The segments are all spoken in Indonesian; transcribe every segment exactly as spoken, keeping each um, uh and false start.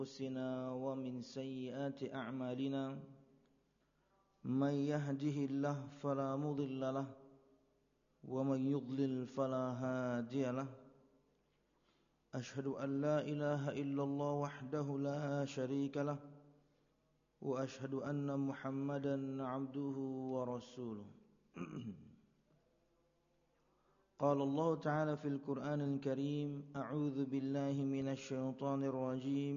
أنفسنا ومن سيئات أعمالنا من يهده الله فلا مضل له ومن يضلل فلا هادي له أشهد أن لا إله إلا الله وحده لا شريك له وأشهد أن محمدا عبده ورسوله قال الله تعالى في القرآن الكريم أعوذ بالله من الشيطان الرجيم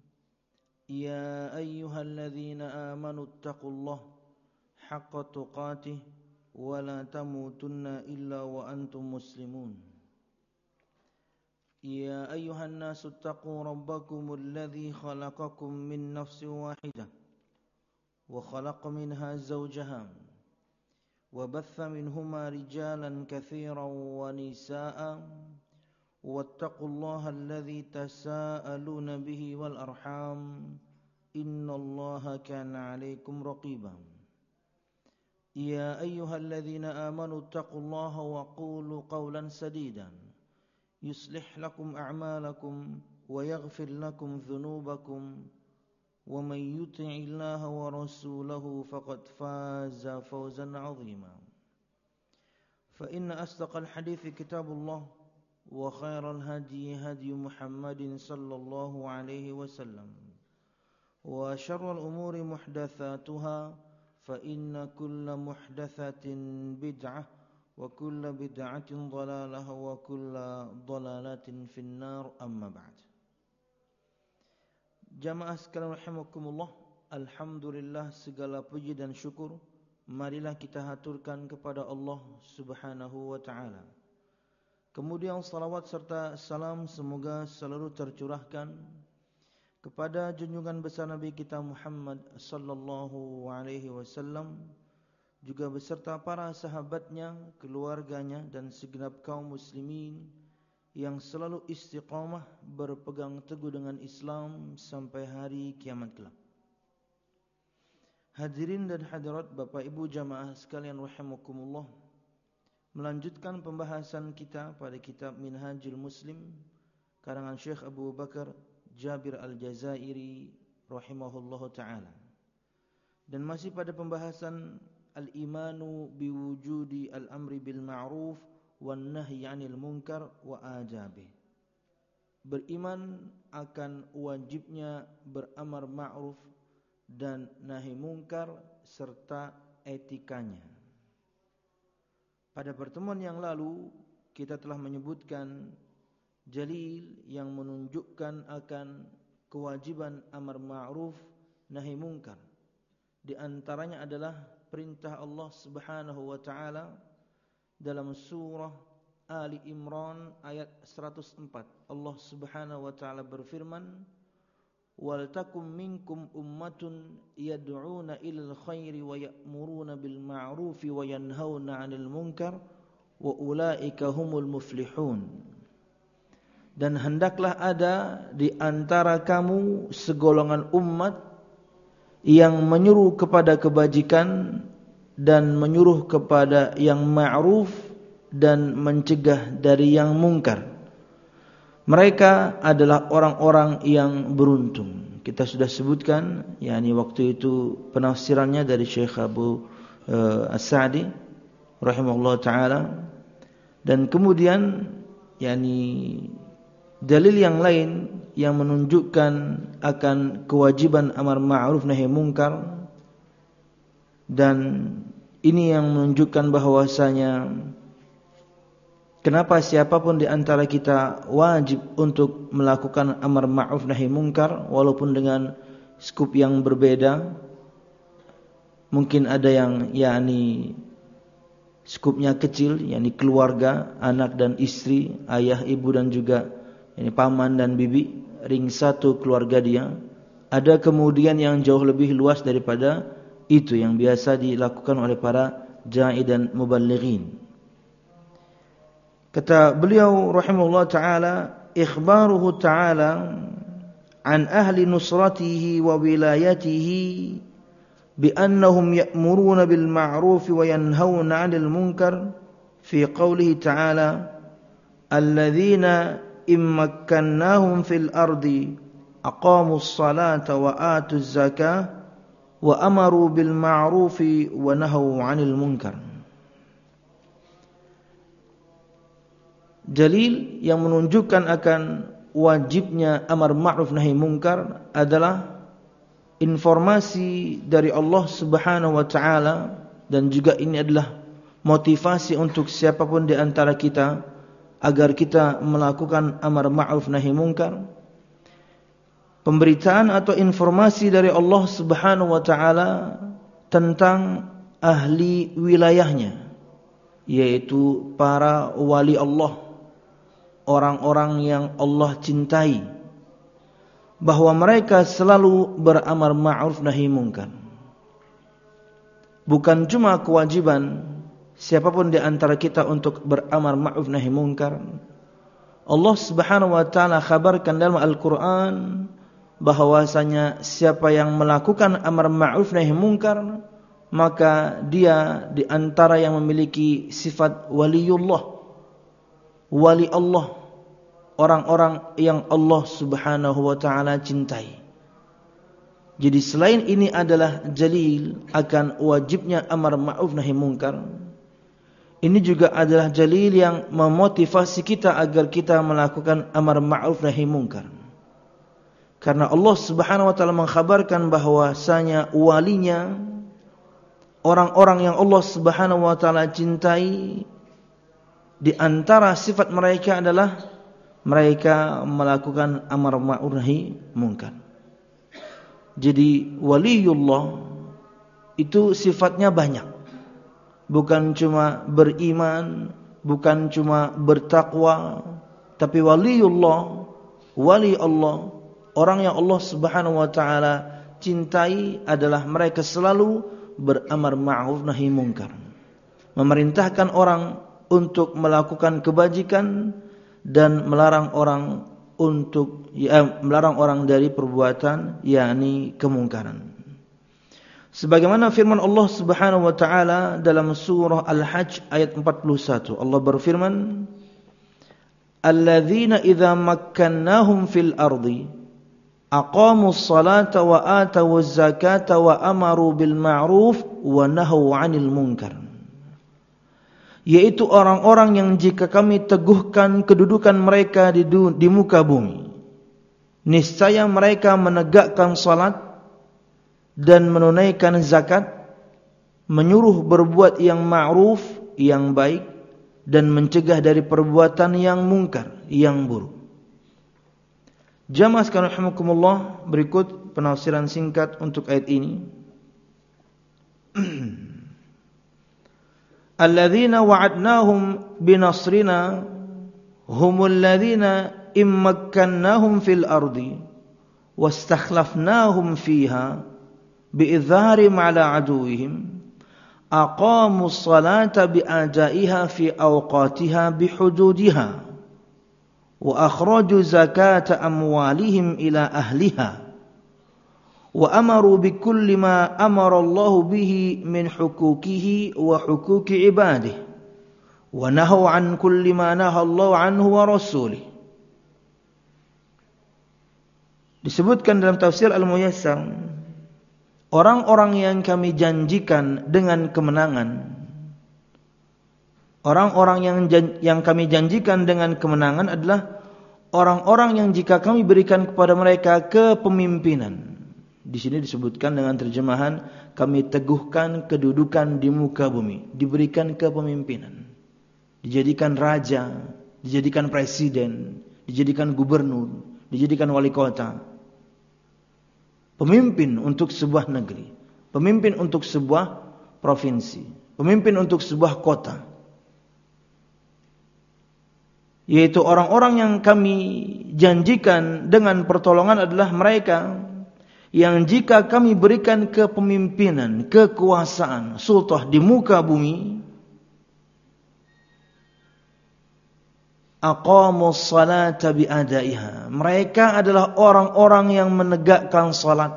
يا أيها الذين آمنوا اتقوا الله حق تقاته ولا تموتن إلا وأنتم مسلمون يا أيها الناس اتقوا ربكم الذي خلقكم من نفس واحدة وخلق منها زوجها وبث منهما رجالا كثيرا ونساء واتقوا الله الذي تساءلون به والأرحام إن الله كان عليكم رقيبا يا أيها الذين آمنوا اتقوا الله وقولوا قولا سديدا يصلح لكم أعمالكم ويغفر لكم ذنوبكم ومن يطع الله ورسوله فقد فاز فوزا عظيما فإن أصدق الحديث كتاب الله وخير الهدي هدي محمد صلى الله عليه وسلم وشر الأمور محدثاتها فإن كل محدثة بدعة وكل بدعة ضلالة وكل ضلالة في النار أما بعد. Jamaah sekalian rahimakumullah, alhamdulillah segala puji dan syukur marilah kita haturkan kepada Allah Subhanahu wa taala. Kemudian salawat serta salam semoga selalu tercurahkan kepada junjungan besar Nabi kita Muhammad sallallahu alaihi wasallam, juga beserta para sahabatnya, keluarganya dan segenap kaum muslimin yang selalu istiqamah berpegang teguh dengan Islam sampai hari kiamat kelak. Hadirin dan hadirat Bapak Ibu jamaah sekalian rahimakumullah, melanjutkan pembahasan kita pada kitab Minhajul Muslim karangan Syekh Abu Bakar Jabir Al-Jazairi rahimahullahu taala. Dan masih pada pembahasan al-imanu biwujudi al-amri bil ma'ruf wan nahyi 'anil munkar wa ajabi. Beriman akan wajibnya beramar ma'ruf dan nahi munkar serta etikanya. Pada pertemuan yang lalu kita telah menyebutkan dalil yang menunjukkan akan kewajiban amar ma'ruf nahi munkar. Di antaranya adalah perintah Allah Subhanahu wa taala dalam surah Ali Imran ayat seratus empat. Allah Subhanahu wa taala berfirman, "Wal takum minkum ummatun yad'una ilal khairi wa ya'muruna bil ma'rufi wa yanhauna 'anil munkar wa ulaika humul muflihun." Dan hendaklah ada di antara kamu segolongan umat yang menyuruh kepada kebajikan dan menyuruh kepada yang ma'ruf dan mencegah dari yang mungkar. Mereka adalah orang-orang yang beruntung. Kita sudah sebutkan, yakni waktu itu penafsirannya dari Syekh Abu uh, As-Sa'di rahimahullah taala. Dan kemudian yakni dalil yang lain yang menunjukkan akan kewajiban amar ma'ruf nahi munkar. Dan ini yang menunjukkan bahwasanya kenapa siapapun di antara kita wajib untuk melakukan amar ma'ruf nahi munkar walaupun dengan skup yang berbeda. Mungkin ada yang yakni skupnya kecil, yakni keluarga, anak dan istri, ayah, ibu dan juga yakni paman dan bibi, ring satu keluarga dia. Ada kemudian yang jauh lebih luas daripada itu yang biasa dilakukan oleh para da'i dan muballighin. Kata beliau rahimahullah taala, ikhbaruhu taala an ahli nusratihi wa wilayatihi bi annahum ya'muruna bil ma'ruf wa yanhauna 'anil munkar fi qawlihi ta'ala alladhina immakkannahum fil ardi aqamus salata wa atuz zakah wa amaru bil ma'rufi wa nahaw 'anil munkar. Dalil yang menunjukkan akan wajibnya amar ma'ruf nahi munkar adalah informasi dari Allah Subhanahu wa taala, dan juga ini adalah motivasi untuk siapapun di antara kita agar kita melakukan amar ma'ruf nahi munkar. Pemberitaan atau informasi dari Allah Subhanahu wa taala tentang ahli wilayahnya, yaitu para wali Allah, orang-orang yang Allah cintai, bahwa mereka selalu beramar ma'ruf nahi munkar. Bukan cuma kewajiban siapapun di antara kita untuk beramar ma'ruf nahi munkar. Allah Subhanahu wa taala khabarkan dalam Al-Qur'an bahwasanya siapa yang melakukan amar ma'ruf nahi munkar, maka dia di antara yang memiliki sifat waliullah, wali Allah, orang-orang yang Allah Subhanahu wa taala cintai. Jadi selain ini adalah dalil akan wajibnya amar ma'ruf nahi munkar, ini juga adalah dalil yang memotivasi kita agar kita melakukan amar ma'ruf nahi munkar. Karena Allah Subhanahu wa taala mengkhabarkan bahwasanya walinya, orang-orang yang Allah Subhanahu wa taala cintai, di antara sifat mereka adalah mereka melakukan amar ma'ruf nahi munkar. Jadi waliullah itu sifatnya banyak. Bukan cuma beriman, bukan cuma bertakwa, tapi waliullah, wali Allah, orang yang Allah Subhanahu wa taala cintai adalah mereka selalu beramar ma'ruf nahi munkar, memerintahkan orang untuk melakukan kebajikan dan melarang orang untuk ya, melarang orang dari perbuatan yakni kemungkaran. Sebagaimana firman Allah Subhanahu wa taala dalam surah Al-Hajj ayat empat puluh satu, Allah berfirman, "Alladzina idza makkannahum fil ardi aqamus salata wa atawuz zakata wa amaru bil ma'ruf wa nahaw 'anil munkar." Yaitu orang-orang yang jika kami teguhkan kedudukan mereka di, di muka bumi, niscaya mereka menegakkan salat dan menunaikan zakat, menyuruh berbuat yang ma'ruf, yang baik, dan mencegah dari perbuatan yang mungkar, yang buruk. Jamaah sekalian rahimakumullah, berikut penafsiran singkat untuk ayat ini. Alladzina wa'adnahum binasrina humul ladzina immakkannahum fil ardi wastakhlafnahum fiha bi'idhari ma'ala aduwihim aqamus salata bi'adaiha fi awqatiha bihududiha wa akhraju zakata amwalihim ila ahliha wa amaru bikulli ma amara Allah bihi min huquqihi wa huquqi ibadihi wa nahaw an kulli ma naha Allah anhu wa rasulih. Disebutkan dalam tafsir Al-Muyassar, orang-orang yang kami janjikan dengan kemenangan, orang-orang yang yang kami janjikan dengan kemenangan adalah orang-orang yang jika kami berikan kepada mereka kepemimpinan. Di sini disebutkan dengan terjemahan kami teguhkan kedudukan di muka bumi, diberikan kepemimpinan, dijadikan raja, dijadikan presiden, dijadikan gubernur, dijadikan wali kota, pemimpin untuk sebuah negeri, pemimpin untuk sebuah provinsi, pemimpin untuk sebuah kota. Yaitu orang-orang yang kami janjikan dengan pertolongan adalah mereka yang jika kami berikan kepemimpinan, kekuasaan, sultah di muka bumi, aqamus salata bi'adaiha, mereka adalah orang-orang yang menegakkan salat.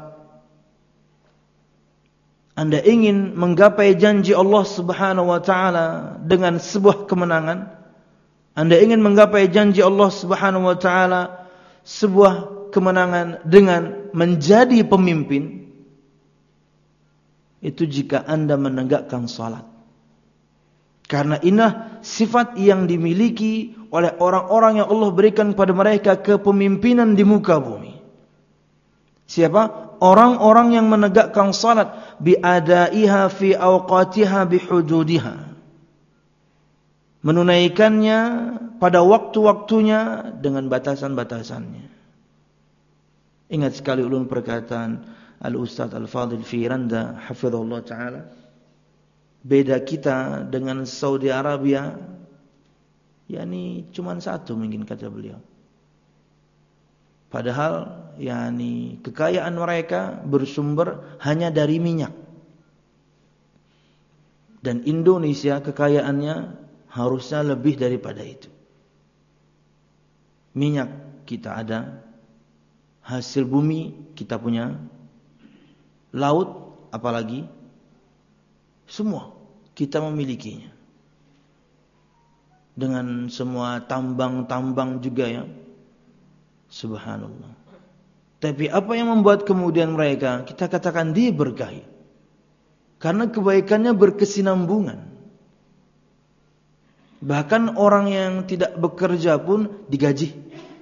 Anda ingin menggapai janji Allah Subhanahu wa taala dengan sebuah kemenangan, Anda ingin menggapai janji Allah Subhanahu wa taala sebuah kemenangan dengan menjadi pemimpin itu jika Anda menegakkan salat. Karena inilah sifat yang dimiliki oleh orang-orang yang Allah berikan kepada mereka kepemimpinan di muka bumi. Siapa? Orang-orang yang menegakkan salat biadaiha fi awqatiha bihududiha. Menunaikannya pada waktu-waktunya dengan batasan-batasannya. Ingat sekali ulun perkataan Al-Ustaz Al-Fadhil Firanda hafizahullah ta'ala. Beda kita dengan Saudi Arabia, yakni cuman satu mungkin kata beliau. Padahal yakni kekayaan mereka bersumber hanya dari minyak. Dan Indonesia kekayaannya harusnya lebih daripada itu. Minyak kita ada, hasil bumi kita punya, laut apalagi, semua kita memilikinya. Dengan semua tambang-tambang juga ya. Subhanallah. Tapi apa yang membuat kemudian mereka, kita katakan dia berkahi? Karena kebaikannya berkesinambungan. Bahkan orang yang tidak bekerja pun digaji.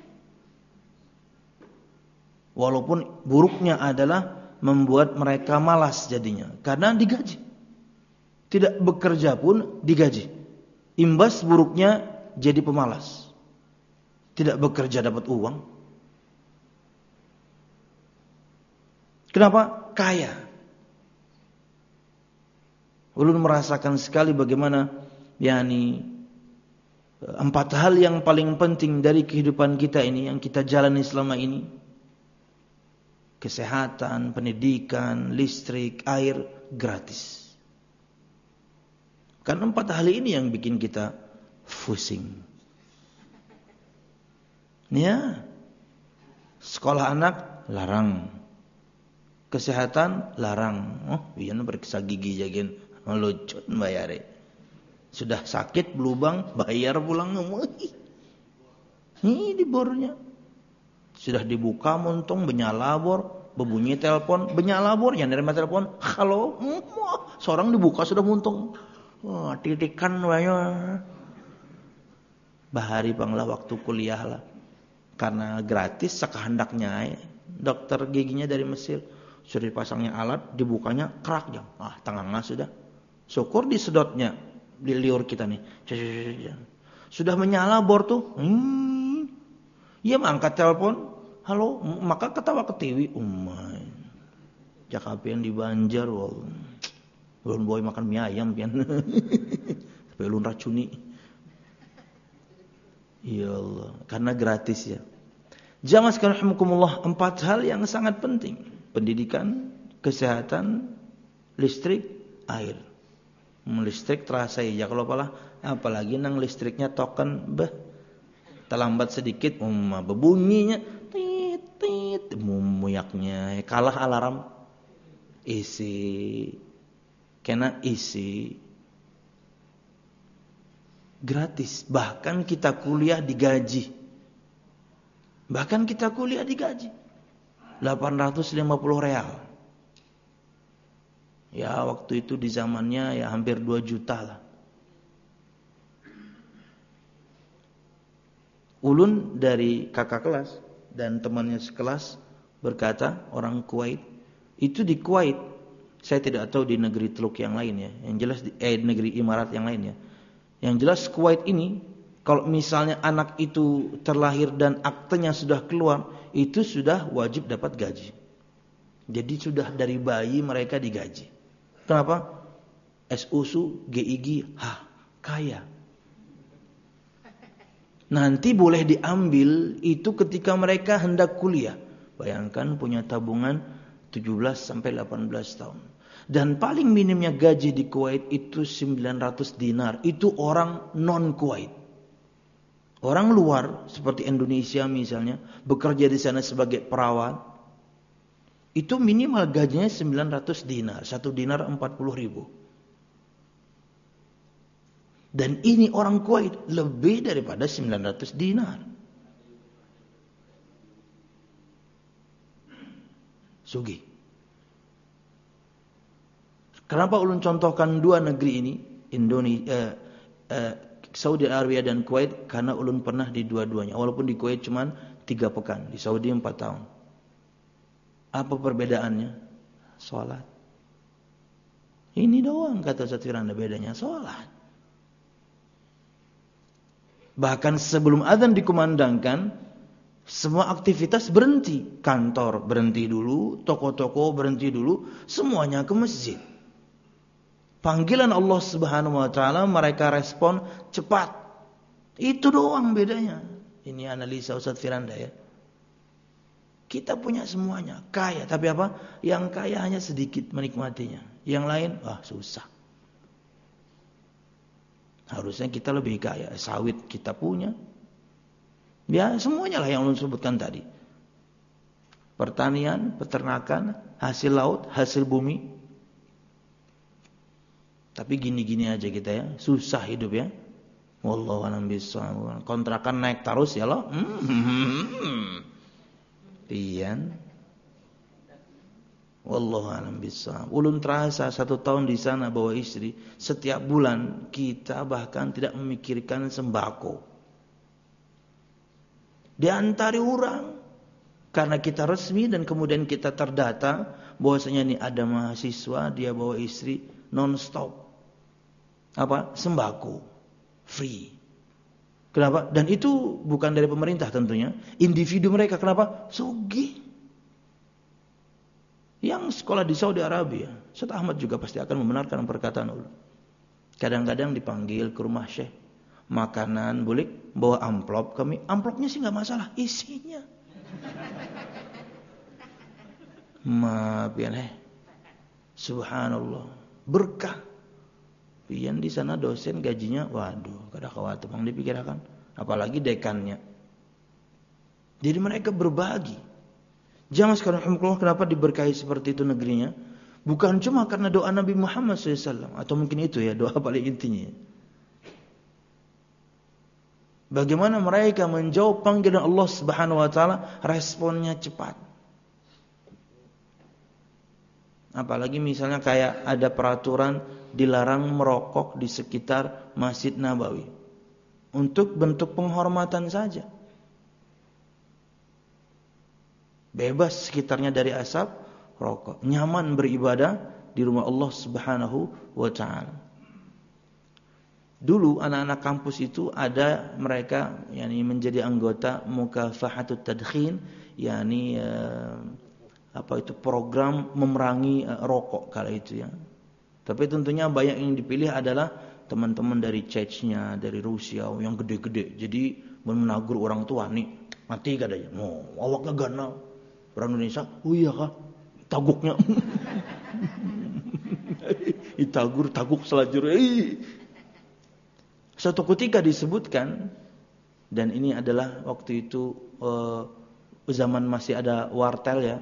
Walaupun buruknya adalah membuat mereka malas jadinya. Karena digaji. Tidak bekerja pun digaji. Imbas buruknya jadi pemalas. Tidak bekerja dapat uang. Kenapa? Kaya. Ulun merasakan sekali bagaimana yakni empat hal yang paling penting dari kehidupan kita ini yang kita jalani selama ini. Kesehatan, pendidikan, listrik, air gratis. Karena empat hal ini yang bikin kita pusing. Ya. Sekolah anak larang. Kesehatan larang. Oh, iya periksa gigi jagain lucut bayar. Sudah sakit belubang bayar pulang. Ini di bornya. Sudah dibuka muntung benyalabor, berbunyi telepon, benyalabor yang nerima telepon. Halo, seorang dibuka sudah muntung. Oh, titikan banyak. Bahari banglah waktu kuliah lah. Karena gratis sekehendaknya. Dokter giginya dari Mesir. Sudah dipasangnya alat, dibukanya kerak jam. Ah, tengah-tengah sudah. Syukur disedotnya di liur kita nih. Sudah menyala bor tuh. Hmm. Ia angkat telepon. Halo, maka ketawa ketiwi. Umay. Jakapian di Banjar. Wow. Ulun boy makan mie ayam pian. Tapi ulun racuni. Ya Allah, karena gratis ya. Jamaah sekalian rahimakumullah, empat hal yang sangat penting. Pendidikan, kesehatan, listrik, air. Listrik terasa ya kalau apalah, apalagi nang listriknya token beh. Terlambat sedikit, um, bebunyinya tit tit mumuyaknya kalah alarm. Isi kena isi gratis. Bahkan kita kuliah digaji. Bahkan kita kuliah digaji delapan ratus lima puluh real. Ya waktu itu di zamannya ya hampir dua juta lah. Ulun dari kakak kelas dan temannya sekelas berkata, orang Kuwait, itu di Kuwait, saya tidak tahu di negeri Teluk yang lain ya, yang jelas di eh, negeri Imarat yang lain ya. Yang jelas Kuwait ini, kalau misalnya anak itu terlahir dan aktenya sudah keluar, itu sudah wajib dapat gaji. Jadi sudah dari bayi mereka digaji. Kenapa? S U S U, G I G, hah, kaya. Nanti boleh diambil itu ketika mereka hendak kuliah. Bayangkan punya tabungan tujuh belas sampai delapan belas tahun. Dan paling minimnya gaji di Kuwait itu sembilan ratus dinar. Itu orang non Kuwait. Orang luar seperti Indonesia misalnya bekerja di sana sebagai perawat. Itu minimal gajinya sembilan ratus dinar. Satu dinar empat puluh ribu. Dan ini orang Kuwait lebih daripada sembilan ratus dinar. Sugih. Kenapa ulun contohkan dua negeri ini, Indonesia, eh, eh, Saudi Arabia dan Kuwait? Karena ulun pernah di dua-duanya. Walaupun di Kuwait cuma tiga pekan, di Saudi empat tahun. Apa perbedaannya? Salat. Ini doang kata Ustaz Firanda, bedanya salat. Bahkan sebelum azan dikumandangkan, semua aktivitas berhenti. Kantor berhenti dulu, toko-toko berhenti dulu, semuanya ke masjid. Panggilan Allah Subhanahu wa taala mereka respon cepat. Itu doang bedanya. Ini analisa Ustaz Firanda ya. Kita punya semuanya, kaya, tapi apa? Yang kaya hanya sedikit menikmatinya. Yang lain, ah susah. Harusnya kita lebih kaya, sawit kita punya. Ya semuanya lah yang ulun sebutkan tadi. Pertanian, peternakan, hasil laut, hasil bumi. Tapi gini-gini aja kita ya, susah hidup ya. Wallahu a'lam bishawab. Kontrakan naik terus ya loh. Hmm. Pian. Wallahu a'lam bishawab. Ulun terasa satu tahun di sana bawa istri, setiap bulan kita bahkan tidak memikirkan sembako. Diantari orang karena kita resmi dan kemudian kita terdata bahwasanya ini ada mahasiswa dia bawa istri non-stop. Apa? Sembako. Free. Kenapa? Dan itu bukan dari pemerintah tentunya. Individu mereka. Kenapa? Sugih. Yang sekolah di Saudi Arabia. Ustaz Ahmad juga pasti akan membenarkan perkataan ulun. Kadang-kadang dipanggil ke rumah syekh. Makanan boleh bawa amplop kami. Amplopnya sih gak masalah. Isinya. Maaf ya eh. Subhanallah. Berkah. Pian di sana dosen gajinya, waduh, kada khawatir bang dipikirkan, apalagi dekannya. Jadi mereka berbagi. Jamaah sekalian, kenapa diberkahi seperti itu negerinya? Bukan cuma karena doa Nabi Muhammad shallallahu alaihi wasallam, atau mungkin itu ya doa paling intinya. Bagaimana mereka menjawab panggilan Allah Subhanahu Wa Taala, responnya cepat. Apalagi misalnya kayak ada peraturan dilarang merokok di sekitar Masjid Nabawi. Untuk bentuk penghormatan saja. Bebas sekitarnya dari asap, rokok. Nyaman beribadah di rumah Allah Subhanahu wa taala. Dulu anak-anak kampus itu ada mereka yakni menjadi anggota Mukafahatut Tadkhin, yakni eh, apa itu program memerangi uh, rokok kala itu ya. Tapi tentunya banyak yang dipilih adalah teman-teman dari Chechnya, dari Rusia yang gede-gede. Jadi menegur orang tua nih, mati katanya. Oh, awaknya gana. Orang Indonesia, oh iya kah? Taguknya. Itagur taguk selajur. Suatu ketika disebutkan dan ini adalah waktu itu uh, zaman masih ada wartel ya.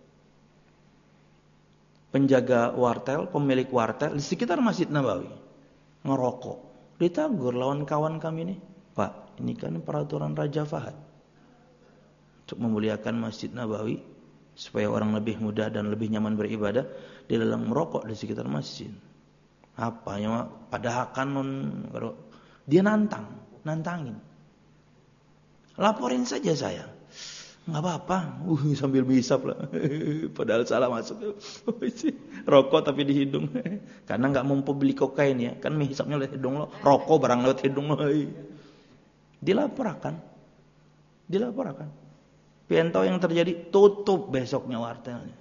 Penjaga wartel, pemilik wartel di sekitar Masjid Nabawi ngerokok. Ditagur lawan kawan kami nih, Pak, ini kan peraturan Raja Fahad untuk memuliakan Masjid Nabawi supaya orang lebih mudah dan lebih nyaman beribadah, dia larang merokok di sekitar masjid. Apanya padahal kanon dia nantang, nantangin. Laporin saja saya. Enggak apa-apa, uh, sambil menghisap lah. Padahal salah masuk. Rokok tapi di hidung. Karena enggak mampu beli kokain ya, kan menghisapnya lewat hidung lo, rokok barang lewat hidung lo. Dilaporkan. Dilaporkan. Pian tahu yang terjadi, tutup besoknya wartelnya.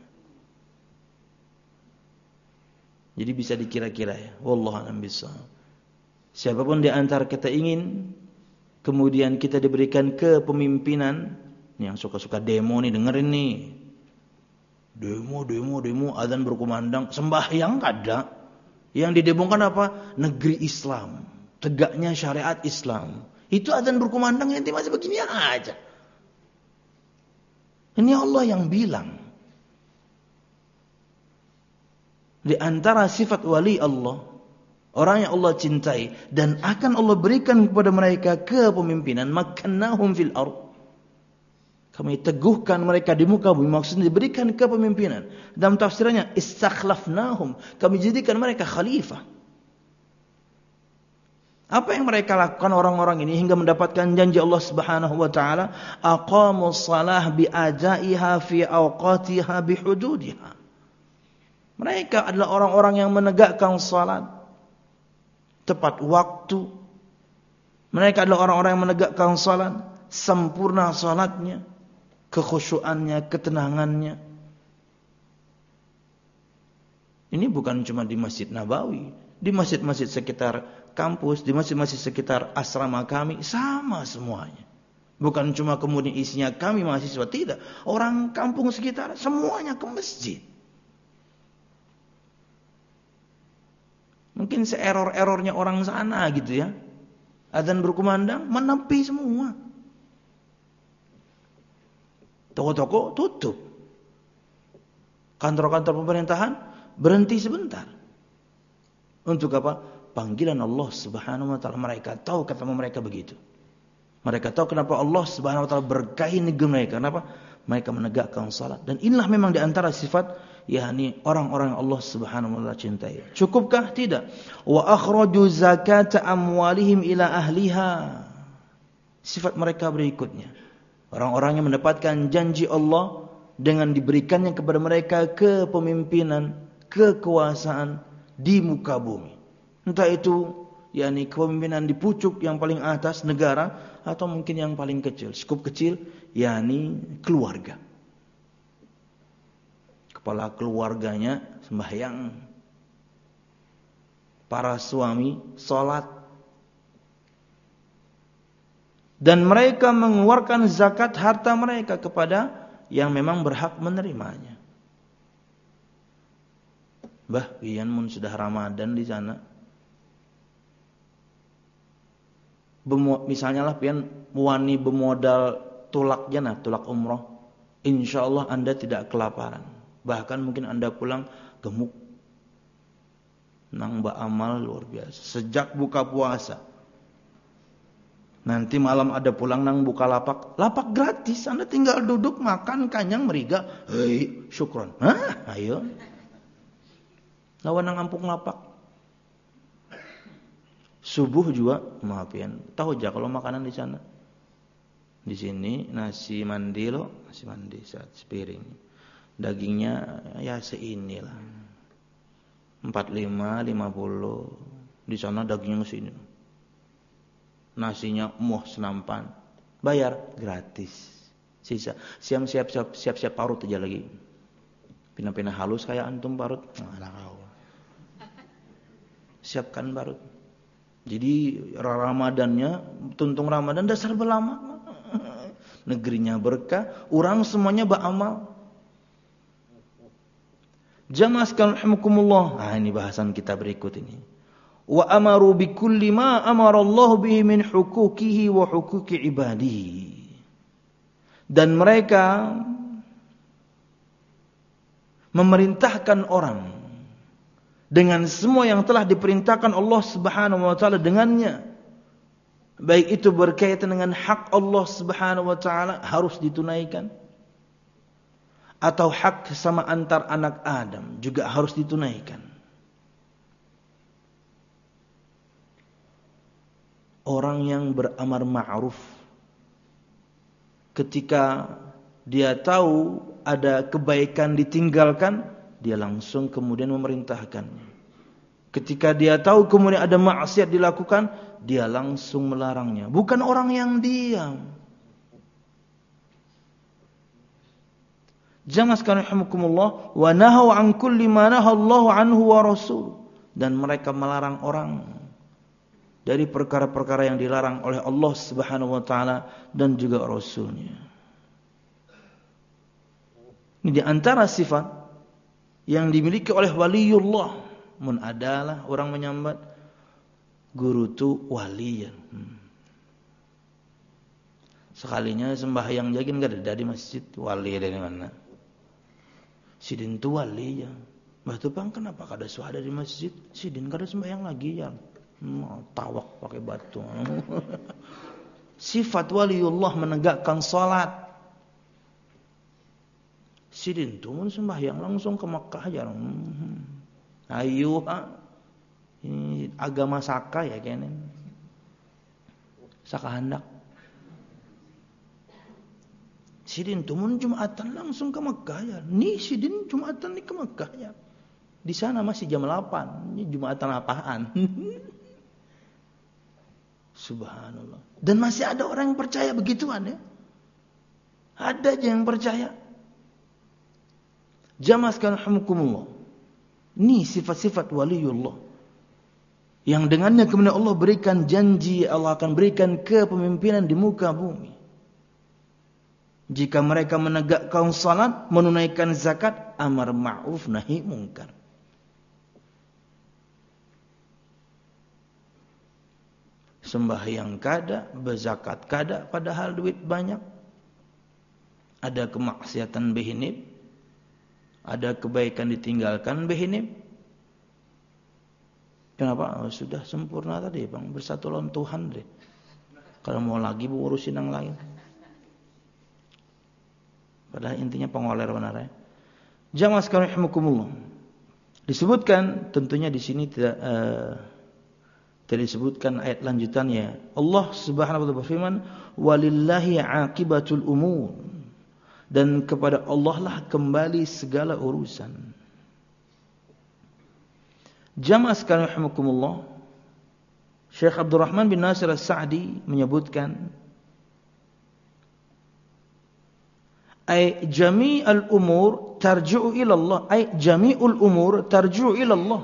Jadi bisa dikira-kira ya. Wallahu a'lam bishawab. Siapapun di antara kita ingin kemudian kita diberikan kepemimpinan. Yang suka-suka demo nih dengerin nih. Demo, demo, demo, azan berkumandang, sembahyang kada. Yang didemokan apa? Negeri Islam, tegaknya syariat Islam. Itu azan berkumandang nanti masih begini aja. Ini Allah yang bilang. Di antara sifat wali Allah, orang yang Allah cintai dan akan Allah berikan kepada mereka kepemimpinan, makannahum fil ardh. Kami teguhkan mereka di muka bumi, maksudnya diberikan kepemimpinan. Dalam tafsirannya istakhlafnahum, kami jadikan mereka khalifah. Apa yang mereka lakukan orang-orang ini hingga mendapatkan janji Allah Subhanahu wa taala, aqamus shalah bi ajaiha fi awqatiha bi hududiha. Mereka adalah orang-orang yang menegakkan salat tepat waktu. Mereka adalah orang-orang yang menegakkan salat sempurna salatnya, kekhusyuannya, ketenangannya. Ini bukan cuma di Masjid Nabawi, di masjid-masjid sekitar kampus, di masjid-masjid sekitar asrama kami, sama semuanya. Bukan cuma kemudian isinya kami mahasiswa, tidak. Orang kampung sekitar semuanya ke masjid. Mungkin seerror-errornya orang sana gitu ya. Adzan berkumandang, menepi semua. Toko-toko tutup. Kantor-kantor pemerintahan berhenti sebentar. Untuk apa? Panggilan Allah Subhanahu wa taala. Mereka tahu kata mereka begitu. Mereka tahu kenapa Allah Subhanahu wa taala berkahi negeri mereka. Kenapa? Mereka menegakkan salat. Dan inilah memang di antara sifat yakni orang-orang Allah Subhanahu wa taala cintai. Cukupkah? Tidak. Wa akhraju zakata amwalihim ila ahliha. Sifat mereka berikutnya. Orang-orang yang mendapatkan janji Allah dengan diberikannya kepada mereka kepemimpinan, kekuasaan di muka bumi. Entah itu yakni kepemimpinan di pucuk yang paling atas negara atau mungkin yang paling kecil, skup kecil yakni keluarga. Kepala keluarganya sembahyang. Para suami salat. Dan mereka mengeluarkan zakat harta mereka kepada yang memang berhak menerimanya. Bah, pian mun sudah Ramadan di sana. Bemu, misalnya lah pian wani bermodal tulaknya nah, tulak umroh. Insyaallah Anda tidak kelaparan. Bahkan mungkin Anda pulang gemuk. Nang beramal luar biasa. Sejak buka puasa. Nanti malam ada pulang nang buka lapak. Lapak gratis. Anda tinggal duduk, makan, kanyang, meriga. Hei, syukron. Hah, ayo. Lawan nang ampung lapak. Subuh juga, maafin. Tahu aja kalau makanan di sana. Di sini nasi mandi loh. Nasi mandi sepiring. Dagingnya ya seinilah. empat puluh lima, lima puluh. Di sana dagingnya segini. Nasinya muh senampan. Bayar gratis. Sisa siap-siap siap-siap parut aja lagi. Pina-pina halus kayak antum parut. Nah, siapkan parut. Jadi Ramadannya, tuntung Ramadan dasar belama. Negerinya berkah, orang semuanya beramal. Jamaah sekalian rahimakumullah. Nah, ini bahasan kita berikut ini. Wa amaru bi kulli ma amara Allah bihi min huquqihi wa huquqi ibadihi. Dan mereka memerintahkan orang dengan semua yang telah diperintahkan Allah Subhanahu wa taala dengannya. Baik itu berkaitan dengan hak Allah Subhanahu wa taala harus ditunaikan atau hak sama antar anak Adam juga harus ditunaikan. Orang yang beramar ma'ruf ketika dia tahu ada kebaikan ditinggalkan, dia langsung kemudian memerintahkannya. Ketika dia tahu kemudian ada maksiat dilakukan, dia langsung melarangnya. Bukan orang yang diam. Jamaah sekalian rahimakumullah, wa nahaw an kulli ma nahallahu anhu wa rasul. Dan mereka melarang orang dari perkara-perkara yang dilarang oleh Allah Subhanahu wa taala dan juga Rasulnya. Ini di antara sifat yang dimiliki oleh waliullah. Mun adalah orang menyambat guru tu waliyan. Hmm. Sekalinya sembahyang jagin enggak ada di masjid, wali dari mana? Sidin tu wali ya. Batu bang kenapa kada suara di masjid? Sidin kada sembahyang lagi ya. Hmm, tawak pakai batu. Sifat waliullah menegakkan salat. Sidin tumun sembahyang langsung ke Makkah aja. Hmm. Ayo, ha? Ini agama Saka ya kayaknya. Saka hendak. Sidin tumun Jumatan langsung ke Makkah ya. Nih sidin Jumatan nih ke Makkah ya. Di sana masih jam delapan. Ini Jumatan apaan? Subhanallah. Dan masih ada orang yang percaya begituan ya. Ada aja yang percaya. Jamaskan humukumullah. Ini sifat-sifat waliullah. Yang dengannya kemudian Allah berikan janji, Allah akan berikan kepemimpinan di muka bumi. Jika mereka menegakkan salat, menunaikan zakat, amar ma'ruf nahi mungkar. Sembahyang kada, berzakat kada, padahal duit banyak. Ada kemaksiatan behinib, ada kebaikan ditinggalkan behinib. Kenapa? Oh, sudah sempurna tadi bang, bersatu lawan Tuhan deh. Kalau mau lagi urusin yang lain. Padahal intinya pengoler benar ya. Jamaah sekalian rahimakumullah. Disebutkan tentunya di sini tidak uh, tidak disebutkan ayat lanjutannya. Allah Subhanahu wa taala berfirman, "Walillahi 'aqibatul umur." Dan kepada Allah lah kembali segala urusan. Jamaah sekalian rahimakumullah, Syekh Abdurrahman bin Nasir As-Sa'di menyebutkan, ay jami'ul umur tarji'u ila Allah, ay jami'ul umur tarji'u ila Allah.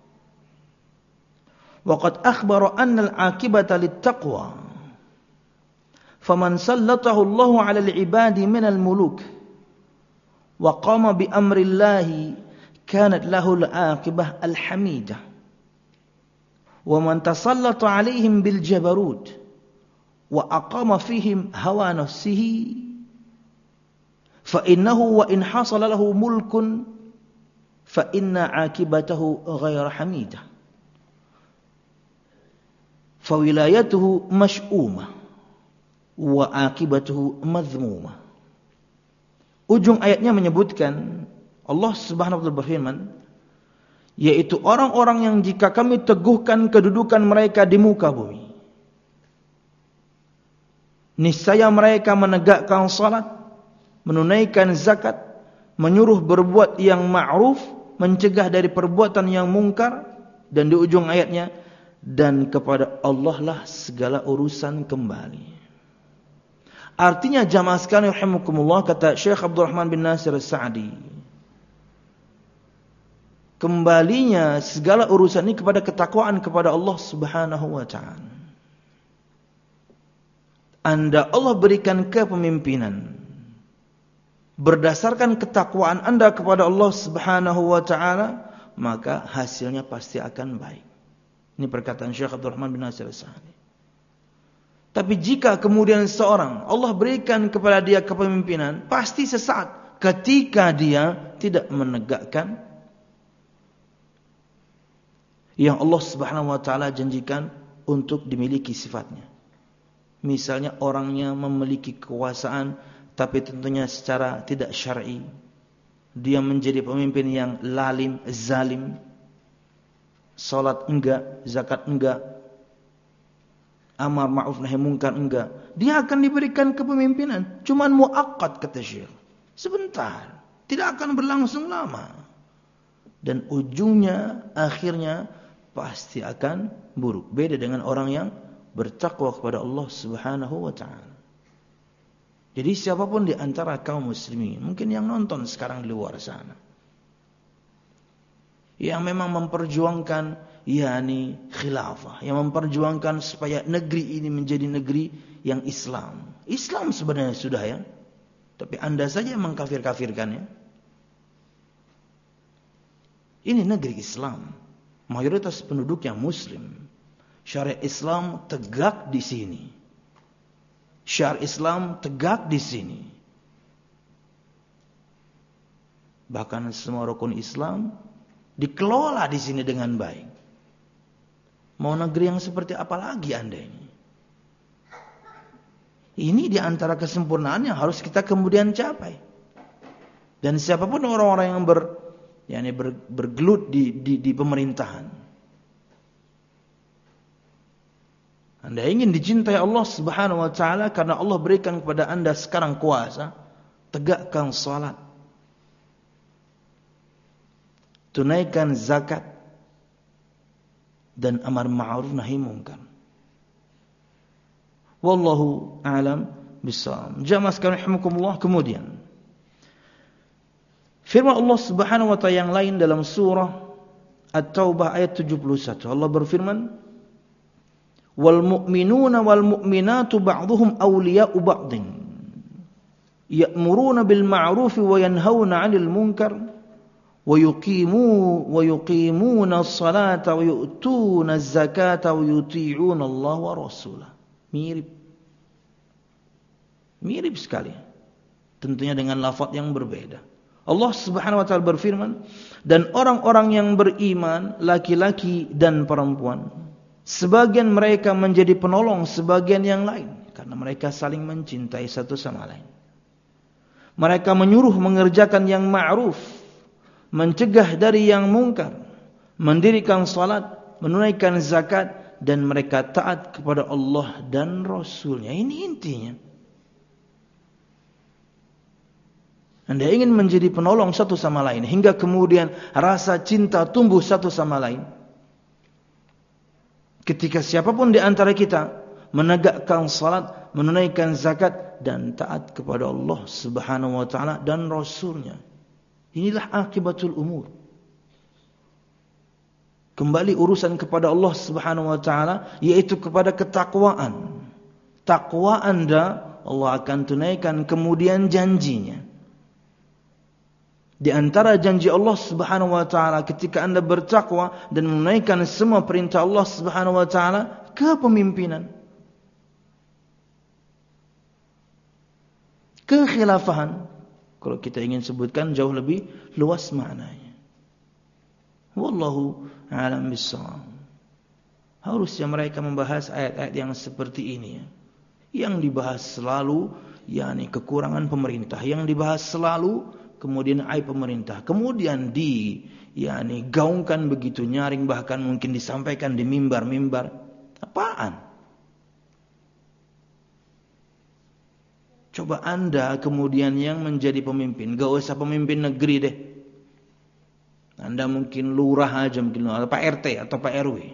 Wa qad akhbara anna al-'aqibata lit-taqwa. Faman sallatahu Allah 'ala al-'ibadi min al-muluk wa qama bi amri Allah kanat lahu al-'aqibah al-hamidah. Wa man tasallata 'alaihim bil jabarut wa aqama fihim hawa nafsihi fa innahu wa in hasala lahu mulkun fa inna 'aqibatahu ghayra hamidah. Fa wilayatuhu mash'umah wa akibatuhu madhmumah. Ujung ayatnya menyebutkan Allah Subhanahu wa taala berfirman, yaitu orang-orang yang jika kami teguhkan kedudukan mereka di muka bumi, niscaya mereka menegakkan salat, menunaikan zakat, menyuruh berbuat yang ma'ruf, mencegah dari perbuatan yang mungkar, dan di ujung ayatnya, dan kepada Allah lah segala urusan kembali. Artinya jamaah sekalian rahimakumullah, kata Syekh Abdurrahman bin Nasir As-Sa'di, kembalinya segala urusan ini kepada ketakwaan kepada Allah Subhanahu wa taala. Anda Allah berikan kepemimpinan berdasarkan ketakwaan Anda kepada Allah Subhanahu wa taala, maka hasilnya pasti akan baik. Ini perkataan Syekh Abdurrahman bin Nasir As-Sa'di. Tapi jika kemudian seorang Allah berikan kepada dia kepemimpinan, pasti sesaat ketika dia tidak menegakkan yang Allah Subhanahu wa taala janjikan untuk dimiliki sifatnya. Misalnya orangnya memiliki kekuasaan tapi tentunya secara tidak syar'i. Dia menjadi pemimpin yang lalim, zalim. Salat enggak, zakat enggak, amar ma'ruf nahi munkar enggak. Dia akan diberikan kepemimpinan, cuman muaqqat kata Syekh. Sebentar, tidak akan berlangsung lama. Dan ujungnya, akhirnya pasti akan buruk. Beda dengan orang yang bertakwa kepada Allah Subhanahu wa taala. Jadi siapapun di antara kaum muslimin, mungkin yang nonton sekarang di luar sana, yang memang memperjuangkan yakni khilafah, yang memperjuangkan supaya negeri ini menjadi negeri yang Islam. Islam sebenarnya sudah ya, tapi Anda saja yang mengkafir-kafirkannya. Ini negeri Islam, mayoritas penduduknya Muslim. Syariat Islam tegak di sini. Syariat Islam tegak di sini. Bahkan semua rukun Islam dikelola di sini dengan baik. Mau negeri yang seperti apa lagi Anda ini? Ini di antara kesempurnaan yang harus kita kemudian capai. Dan siapapun orang-orang yang ber, yani ber, bergelut di, di, di pemerintahan. Anda ingin dicintai Allah Subhanahu wa taala karena Allah berikan kepada Anda sekarang kuasa, tegakkan salat. Tunaikan zakat dan amar ma'ruf nahi munkar. Wallahu a'lam bissawab. Jamaah sekalian rahimakumullah, kemudian firman Allah Subhanahu wa taala yang lain dalam surah At-Taubah ayat tujuh puluh satu. Allah berfirman, "Wal mu'minuna wal mu'minatu ba'dhuhum awliya'u ba'dhin. Ya'muruna bil ma'rufi wa yanhauna 'anil munkar wa yuqimu wa yuqimuna as-salata wa yu'tuna az-zakata wa yuti'una Allah wa rasulahu." Mirip. Mirip sekali. Tentunya dengan lafaz yang berbeda. Allah Subhanahu wa taala berfirman, dan orang-orang yang beriman, laki-laki dan perempuan, sebagian mereka menjadi penolong sebagian yang lain karena mereka saling mencintai satu sama lain. Mereka menyuruh mengerjakan yang ma'ruf, mencegah dari yang mungkar, mendirikan salat, menunaikan zakat, dan mereka taat kepada Allah dan Rasulnya. Ini intinya. Anda ingin menjadi penolong satu sama lain hingga kemudian rasa cinta tumbuh satu sama lain. Ketika siapapun di antara kita menegakkan salat, menunaikan zakat dan taat kepada Allah Subhanahu wa taala dan Rasulnya. Inilah akibatul umur. Kembali urusan kepada Allah Subhanahu wa taala, yaitu kepada ketakwaan. Takwa Anda Allah akan tunaikan kemudian janjinya. Di antara janji Allah Subhanahu wa taala ketika Anda bertakwa dan menunaikan semua perintah Allah Subhanahu wa taala, kepemimpinan, kekhilafahan. Kalau kita ingin sebutkan jauh lebih luas maknanya. Wallahu a'lam bissawab. Harusnya mereka membahas ayat-ayat yang seperti ini, yang dibahas selalu yakni kekurangan pemerintah, yang dibahas selalu kemudian aib pemerintah, kemudian di yakni gaungkan begitu, nyaring, bahkan mungkin disampaikan di mimbar-mimbar. Apaan? Coba Anda kemudian yang menjadi pemimpin, gak usah pemimpin negeri deh. Anda mungkin lurah aja, mungkin lurah, Pak R T atau Pak R W.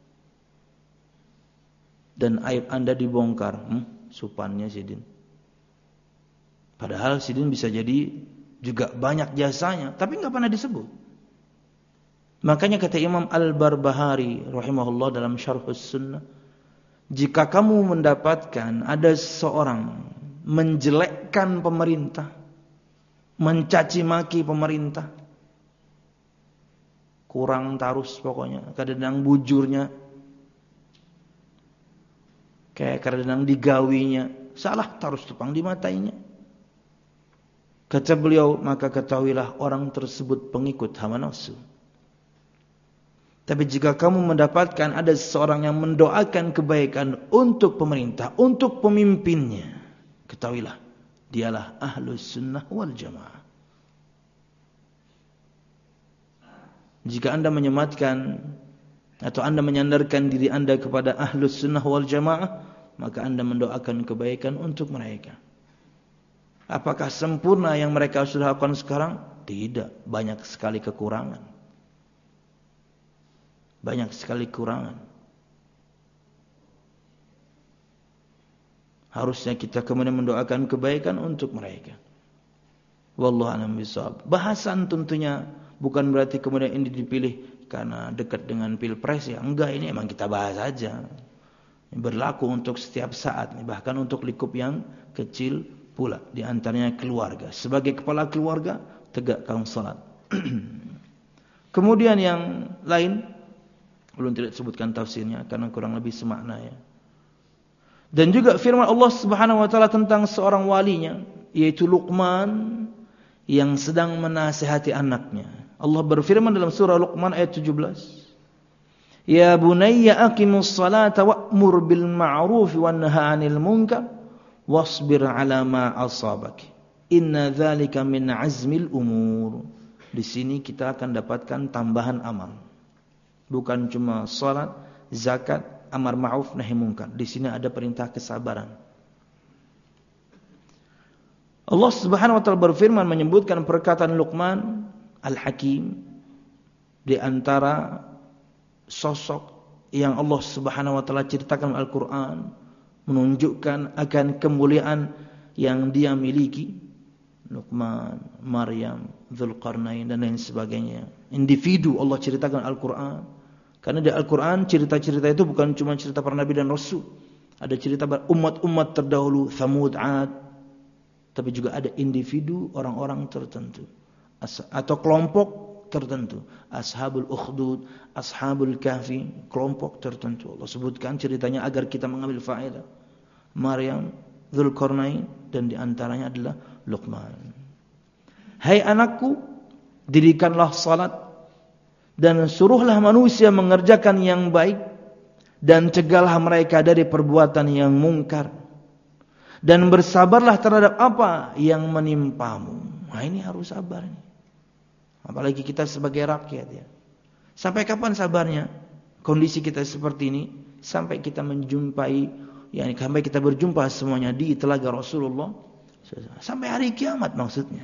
Dan aib Anda dibongkar, hmm, supannya Sidin. Padahal Sidin bisa jadi juga banyak jasanya, tapi nggak pernah disebut. Makanya kata Imam Al-Barbahari rahimahullah dalam Syarhus Sunnah, jika kamu mendapatkan ada seseorang menjelekkan pemerintah, mencaci maki pemerintah, kurang tarus pokoknya, kadang-kadang bujurnya, kayak kadang-kadang digawinya, salah tarus tepang di matanya. Kata beliau, maka ketahuilah orang tersebut pengikut hawa nafsu. Tapi jika kamu mendapatkan ada seseorang yang mendoakan kebaikan untuk pemerintah, untuk pemimpinnya, ketahuilah dialah ahlus sunnah wal jamaah. Jika Anda menyematkan atau Anda menyandarkan diri Anda kepada ahlus sunnah wal jamaah, maka Anda mendoakan kebaikan untuk mereka. Apakah sempurna yang mereka sudah lakukan sekarang? Tidak, banyak sekali kekurangan. Banyak sekali kekurangan. Harusnya kita kemudian mendoakan kebaikan untuk mereka. Wallahu a'lam bishawab. Bahasan tentunya bukan berarti kemudian ini dipilih karena dekat dengan pilpres ya. Enggak, ini emang kita bahas saja. Berlaku untuk setiap saat, bahkan untuk lingkup yang kecil pula, di antaranya keluarga. Sebagai kepala keluarga, tegakkan salat. Kemudian yang lain belum tidak disebutkan tafsirnya karena kurang lebih semakna ya. Dan juga firman Allah Subhanahu wa taala tentang seorang walinya, yaitu Luqman, yang sedang menasihati anaknya. Allah berfirman dalam surah Luqman ayat tujuh belas, "Ya bunayya aqimus salata wa'mur bil ma'ruf wan nahy 'anil munkar wasbir 'ala ma asabak." Inna dzalika min azmil umur. Di sini kita akan dapatkan tambahan amal. Bukan cuma salat, zakat, amar ma'ruf nahi munkar. Di sini ada perintah kesabaran. Allah Subhanahu wa taala berfirman menyebutkan perkataan Luqman Al-Hakim di antara sosok yang Allah Subhanahu wa taala ceritakan Al-Qur'an menunjukkan akan kemuliaan yang dia miliki. Luqman, Maryam, Dzulqarnain dan lain sebagainya. Individu Allah ceritakan Al-Qur'an. Karena di Al-Qur'an cerita-cerita itu bukan cuma cerita para nabi dan rasul. Ada cerita umat-umat terdahulu, Thamud, 'Ad. Tapi juga ada individu orang-orang tertentu atau kelompok tertentu. Ashabul Ukhdud, Ashabul Kahfi, kelompok tertentu. Allah sebutkan ceritanya agar kita mengambil faedah. Maryam, Dzulqarnain dan di antaranya adalah Luqman. Hai anakku, dirikanlah salat dan suruhlah manusia mengerjakan yang baik dan cegahlah mereka dari perbuatan yang mungkar dan bersabarlah terhadap apa yang menimpamu. Nah, ini harus sabar nih. Apalagi kita sebagai rakyat ya. Sampai kapan sabarnya? Kondisi kita seperti ini sampai kita menjumpai yakni sampai kita berjumpa semuanya di telaga Rasulullah sampai hari kiamat maksudnya.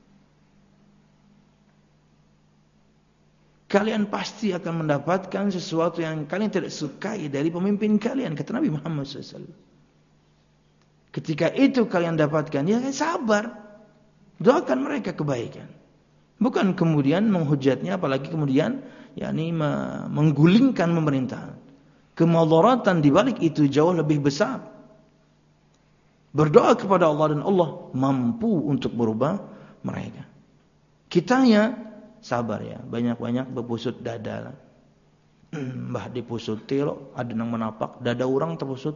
Kalian pasti akan mendapatkan sesuatu yang kalian tidak sukai dari pemimpin kalian, kata Nabi Muhammad shallallahu alaihi wasallam. Ketika itu kalian dapatkan, ya sabar, doakan mereka kebaikan. Bukan kemudian menghujatnya, apalagi kemudian yakni menggulingkan pemerintahan. Kemudaratan di balik itu jauh lebih besar. Berdoa kepada Allah dan Allah mampu untuk merubah mereka. Kitanya sabar ya, banyak-banyak berpusut dada. Mbah dipusut tilo, ada yang menapak dada orang terpusut.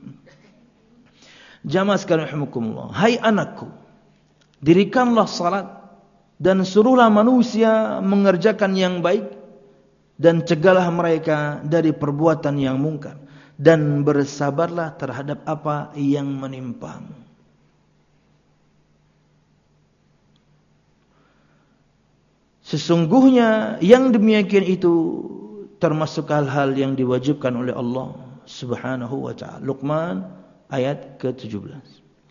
Jamaah sekalian rahimakumullah, hai anakku, dirikanlah salat dan suruhlah manusia mengerjakan yang baik dan cegahlah mereka dari perbuatan yang mungkar dan bersabarlah terhadap apa yang menimpamu. Sesungguhnya yang demikian itu termasuk hal-hal yang diwajibkan oleh Allah Subhanahu wa taala. Luqman ayat ke tujuh belas.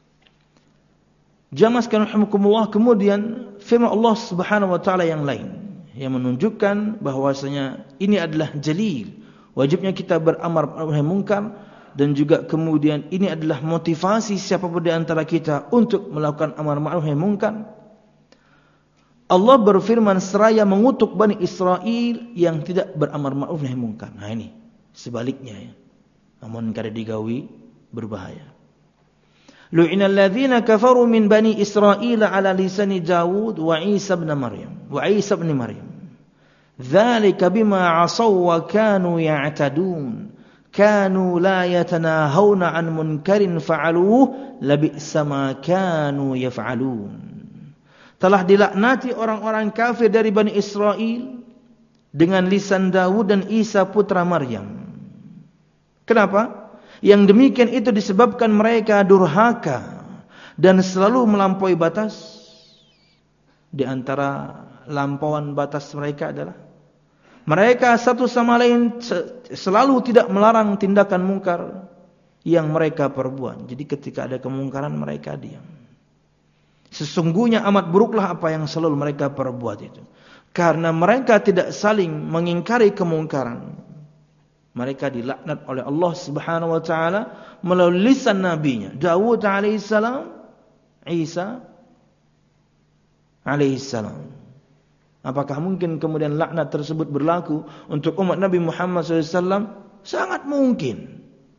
Jamaah sekalian rahimakumullah, kemudian firman Allah Subhanahu wa taala yang lain yang menunjukkan bahwasanya ini adalah jalil, wajibnya kita beramar nahi munkar, dan juga kemudian ini adalah motivasi siapapun di antara kita untuk melakukan amar ma'ruf nahi munkar. Allah berfirman seraya mengutuk Bani Israel yang tidak beramar ma'ruf nahi munkar. Nah ini sebaliknya ya. Namun kada digawi berbahaya. Lu'inal ladzina kafaru min bani Israil ala lisani Dawud wa Isa ibn Maryam wa Isa ibn Maryam. Dzalika bima 'asaw wa kanu ya'tadun. Kanu la yatanahawna 'an munkarin fa'aluhu labi'sa ma kanu yaf'alun. Telah dilaknati orang-orang kafir dari Bani Israel dengan lisan Dawud dan Isa putra Maryam. Kenapa? Yang demikian itu disebabkan mereka durhaka dan selalu melampaui batas. Di antara lampauan batas mereka adalah mereka satu sama lain selalu tidak melarang tindakan mungkar yang mereka perbuat. Jadi ketika ada kemungkaran mereka diam. Sesungguhnya amat buruklah apa yang selalu mereka perbuat itu. Karena mereka tidak saling mengingkari kemungkaran. Mereka dilaknat oleh Allah Subhanahu wa taala melalui lisan nabinya Dawud alaihissalam, Isa alaihissalam. Apakah mungkin kemudian laknat tersebut berlaku untuk umat Nabi Muhammad shallallahu alaihi wasallam? Sangat mungkin.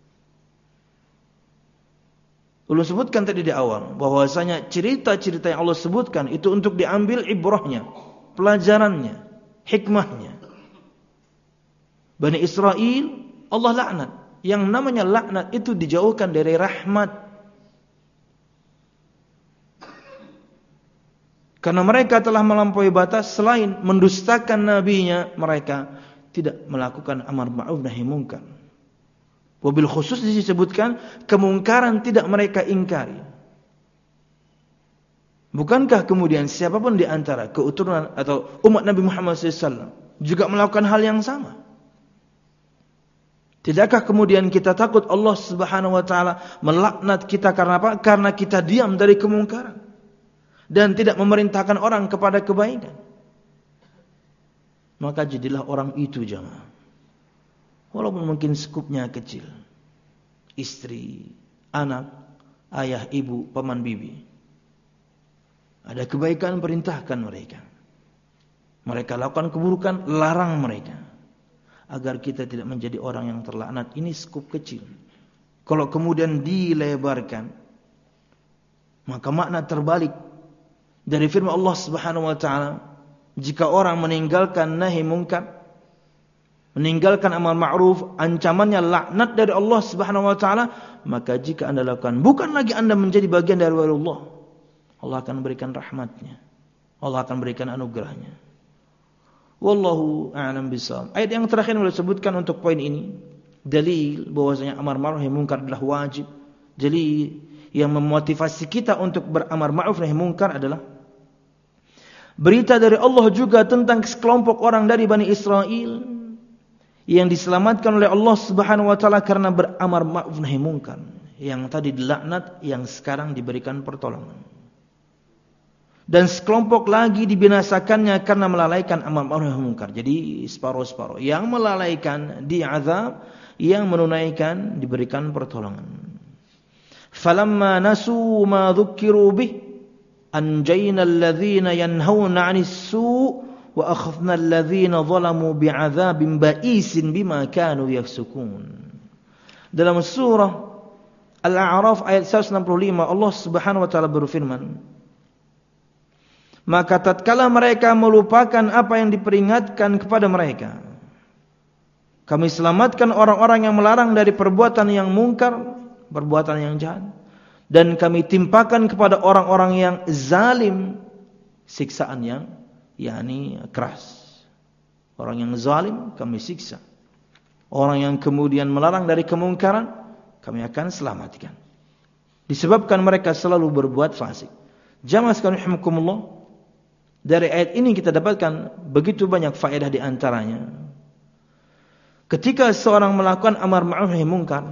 Ulun sebutkan tadi di awal bahwasanya cerita-cerita yang Allah sebutkan itu untuk diambil ibrahnya, pelajarannya, hikmahnya. Bani Israel Allah laknat. Yang namanya laknat itu dijauhkan dari rahmat. Karena mereka telah melampaui batas, selain mendustakan nabinya, mereka tidak melakukan amar ma'ruf nahi munkar. Wabil khusus disebutkan kemungkaran tidak mereka ingkari. Bukankah kemudian siapapun di antara keturunan atau umat Nabi Muhammad shallallahu alaihi wasallam juga melakukan hal yang sama? Tidakkah kemudian kita takut Allah Subhanahu wa taala melaknat kita karena apa? Karena kita diam dari kemungkaran dan tidak memerintahkan orang kepada kebaikan. Maka jadilah orang itu jamaah. Walaupun mungkin skupnya kecil. Istri, anak, ayah, ibu, paman, bibi. Ada kebaikan, perintahkan mereka. Mereka lakukan keburukan, larang mereka. Agar kita tidak menjadi orang yang terlaknat. Ini skup kecil. Kalau kemudian dilebarkan, maka makna terbalik dari firman Allah Subhanahu wa taala, jika orang meninggalkan nahi mungkar, meninggalkan amal ma'ruf, ancamannya laknat dari Allah Subhanahu wa taala, maka jika Anda lakukan, bukan lagi Anda menjadi bagian dari Allah. Allah akan berikan rahmatnya. Allah akan berikan anugerahnya. Wallahu a'lam bishawab. Ayat yang terakhir yang disebutkan untuk poin ini, dalil bahwasanya amar ma'ruf nahi munkar adalah wajib. Jadi yang memotivasi kita untuk beramar ma'ruf nahi munkar adalah berita dari Allah juga tentang sekelompok orang dari Bani Israel yang diselamatkan oleh Allah Subhanahu wa taala karena beramar ma'ruf nahi munkar. Yang tadi dilaknat, yang sekarang diberikan pertolongan. Dan sekelompok lagi dibinasakannya karena melalaikan amar ma'ruf nahi munkar. Jadi separuh-separuh. Yang melalaikan diazab, yang menunaikan diberikan pertolongan. Falamma nasu ma dzukkiru bih anjayna alladhina yanhauna 'anis su' wa akhadna alladhina zalamu bi'adzabin ba'isin bima kanu yafsukun. Dalam surah Al-A'raf ayat seratus enam puluh lima Allah Subhanahu wa taala berfirman, maka tatkala mereka melupakan apa yang diperingatkan kepada mereka, kami selamatkan orang-orang yang melarang dari perbuatan yang mungkar, perbuatan yang jahat, dan kami timpakan kepada orang-orang yang zalim siksaan yang yakni keras. Orang yang zalim kami siksa. Orang yang kemudian melarang dari kemungkaran kami akan selamatkan. Disebabkan mereka selalu berbuat fasik. Jamaah sekalian rahimakumullah, dari ayat ini kita dapatkan begitu banyak faedah di antaranya. Ketika seorang melakukan amar ma'ruf nahi munkar,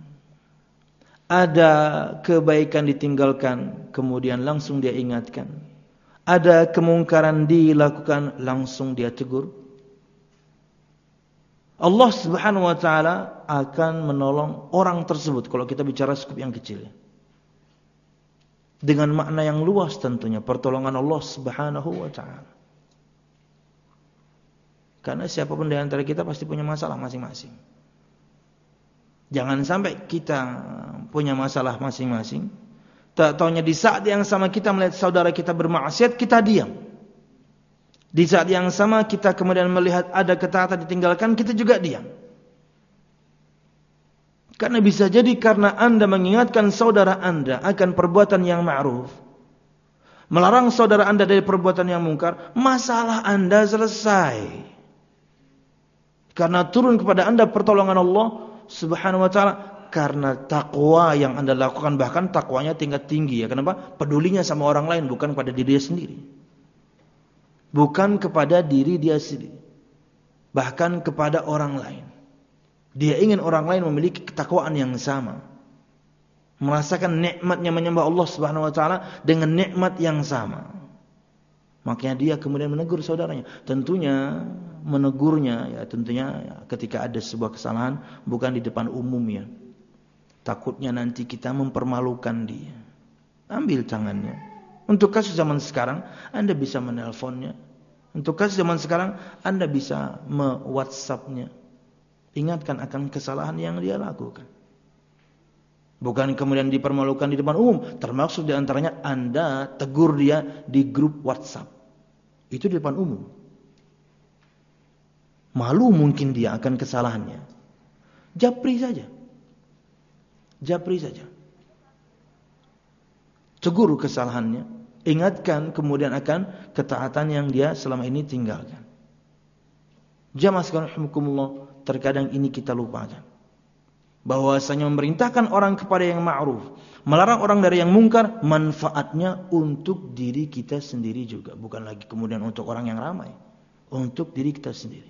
ada kebaikan ditinggalkan, kemudian langsung dia ingatkan. Ada kemungkaran dilakukan, langsung dia tegur. Allah Subhanahu wa taala akan menolong orang tersebut kalau kita bicara skup yang kecil. Dengan makna yang luas tentunya, pertolongan Allah Subhanahu wa taala. Karena siapapun di antara kita pasti punya masalah masing-masing. Jangan sampai kita punya masalah masing-masing, tak taunya di saat yang sama kita melihat saudara kita bermaksiat, kita diam. Di saat yang sama kita kemudian melihat ada ketaatan ditinggalkan, kita juga diam. Karena bisa jadi karena Anda mengingatkan saudara Anda akan perbuatan yang ma'ruf, melarang saudara Anda dari perbuatan yang mungkar, masalah Anda selesai. Karena turun kepada Anda pertolongan Allah Subhanahu wa taala karena takwa yang Anda lakukan, bahkan takwanya tingkat tinggi ya. Kenapa? Pedulinya sama orang lain, bukan pada diri dia sendiri. Bukan kepada diri dia sendiri, bahkan kepada orang lain. Dia ingin orang lain memiliki ketakwaan yang sama, merasakan nikmatnya menyembah Allah Subhanahu wa taala dengan nikmat yang sama. Makanya dia kemudian menegur saudaranya. Tentunya menegurnya ya tentunya ya, ketika ada sebuah kesalahan, bukan di depan umum ya. Takutnya nanti kita mempermalukan dia. Ambil tangannya. Untuk kasus zaman sekarang, Anda bisa menelponnya. Untuk kasus zaman sekarang, Anda bisa me-WhatsApp-nya. Ingatkan akan kesalahan yang dia lakukan. Bukan kemudian dipermalukan di depan umum. Termasuk di antaranya Anda tegur dia di grup WhatsApp. Itu di depan umum. Malu mungkin dia akan kesalahannya. Japri saja. Japri saja. Tegur kesalahannya. Ingatkan kemudian akan ketaatan yang dia selama ini tinggalkan. Jamaah sekalian rahimakumullah, terkadang ini kita lupakan. bahwasanya memerintahkan orang kepada yang ma'ruf, melarang orang dari yang mungkar, manfaatnya untuk diri kita sendiri juga, bukan lagi kemudian untuk orang yang ramai, untuk diri kita sendiri.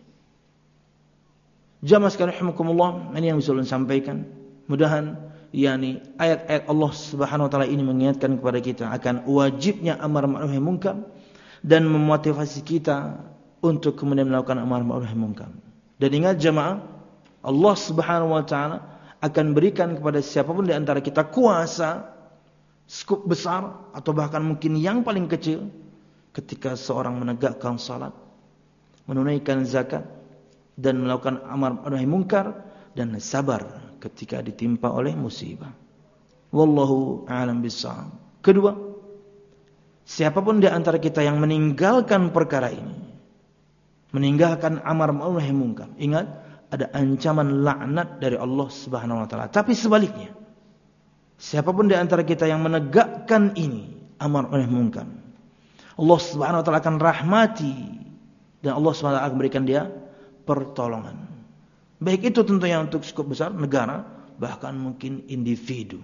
Jamaah sekalian rahimakumullah, ini yang bisa ulun sampaikan. Mudahan yakni ayat-ayat Allah Subhanahu wa taala ini mengingatkan kepada kita akan wajibnya amar ma'ruf nahi munkar dan memotivasi kita untuk kemudian melakukan amar ma'ruf nahi munkar. Dan ingat jamaah, Allah Subhanahu wa taala akan berikan kepada siapapun di antara kita kuasa skup besar atau bahkan mungkin yang paling kecil ketika seorang menegakkan salat, menunaikan zakat dan melakukan amar ma'ruf nahi munkar dan sabar ketika ditimpa oleh musibah. Wallahu a'lam bissawab. Kedua, siapapun di antara kita yang meninggalkan perkara ini, meninggalkan amar ma'ruf nahi munkar, ingat ada ancaman laknat dari Allah Subhanahu wa taala. Tapi sebaliknya, siapapun di antara kita yang menegakkan ini, amar ma'ruf nahi munkar, Allah Subhanahu wa taala akan rahmati dan Allah Subhanahu wa taala akan berikan dia pertolongan. Baik itu tentunya untuk skup besar negara, bahkan mungkin individu.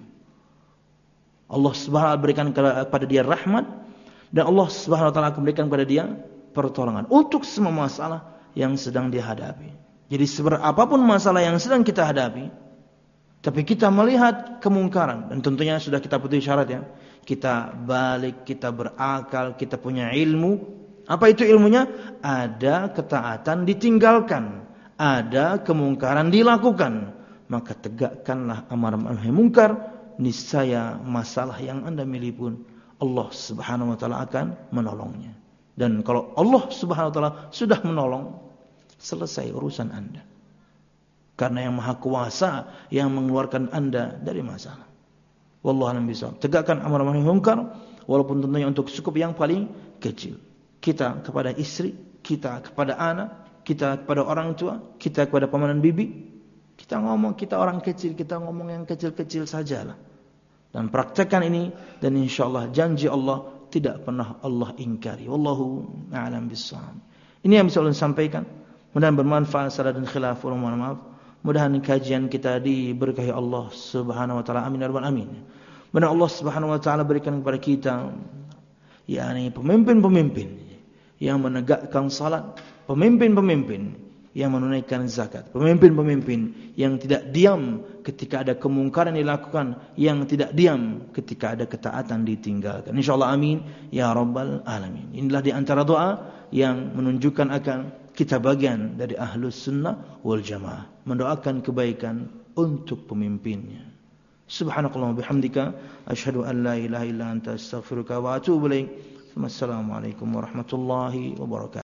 Allah Subhanahu wa taala berikan kepada dia rahmat dan Allah Subhanahu wa taala akan berikan kepada dia pertolongan untuk semua masalah yang sedang dihadapi. Jadi seberapapun masalah yang sedang kita hadapi, tapi kita melihat kemungkaran, dan tentunya sudah kita putus syarat ya, kita balik, kita berakal, kita punya ilmu. Apa itu ilmunya? Ada ketaatan ditinggalkan, ada kemungkaran dilakukan, maka tegakkanlah amar ma'ruf nahi munkar. Niscaya masalah yang Anda miliki pun Allah Subhanahu wa taala akan menolongnya. Dan kalau Allah Subhanahu wa taala sudah menolong, selesai urusan Anda. Karena yang maha kuasa yang mengeluarkan Anda dari masalah. Wallahu a'lam bishawab. Tegakkan amar ma'ruf nahi munkar walaupun tentunya untuk cukup yang paling kecil. Kita kepada istri, kita kepada anak, kita kepada orang tua, kita kepada paman dan bibi. Kita ngomong, kita orang kecil, kita ngomong yang kecil-kecil sajalah. Dan praktekkan ini dan insyaallah janji Allah tidak pernah Allah ingkari. Wallahu a'lam bishawab. Ini yang bisa ulun sampaikan. Mudah-mudahan bermanfaat, salah dan khilaf, mohon maaf. Mudah-mudahan kajian kita diberkahi Allah Subhanahu wa taala. Amin ya rabbal alamin. Mudah Allah Subhanahu wa taala berikan kepada kita yakni pemimpin-pemimpin yang menegakkan salat, pemimpin-pemimpin yang menunaikan zakat, pemimpin-pemimpin yang tidak diam ketika ada kemungkaran dilakukan, yang tidak diam ketika ada ketaatan ditinggalkan. Insyaallah amin ya rabbal alamin. Inilah di antara doa yang menunjukkan akan kita bagian dari ahlus sunnah wal jamaah, mendoakan kebaikan untuk pemimpinnya. Subhanakallahumma bihamdika asyhadu an la ilaha illa anta astaghfiruka wa atubu ilaik. Wassalamualaikum warahmatullahi wabarakatuh.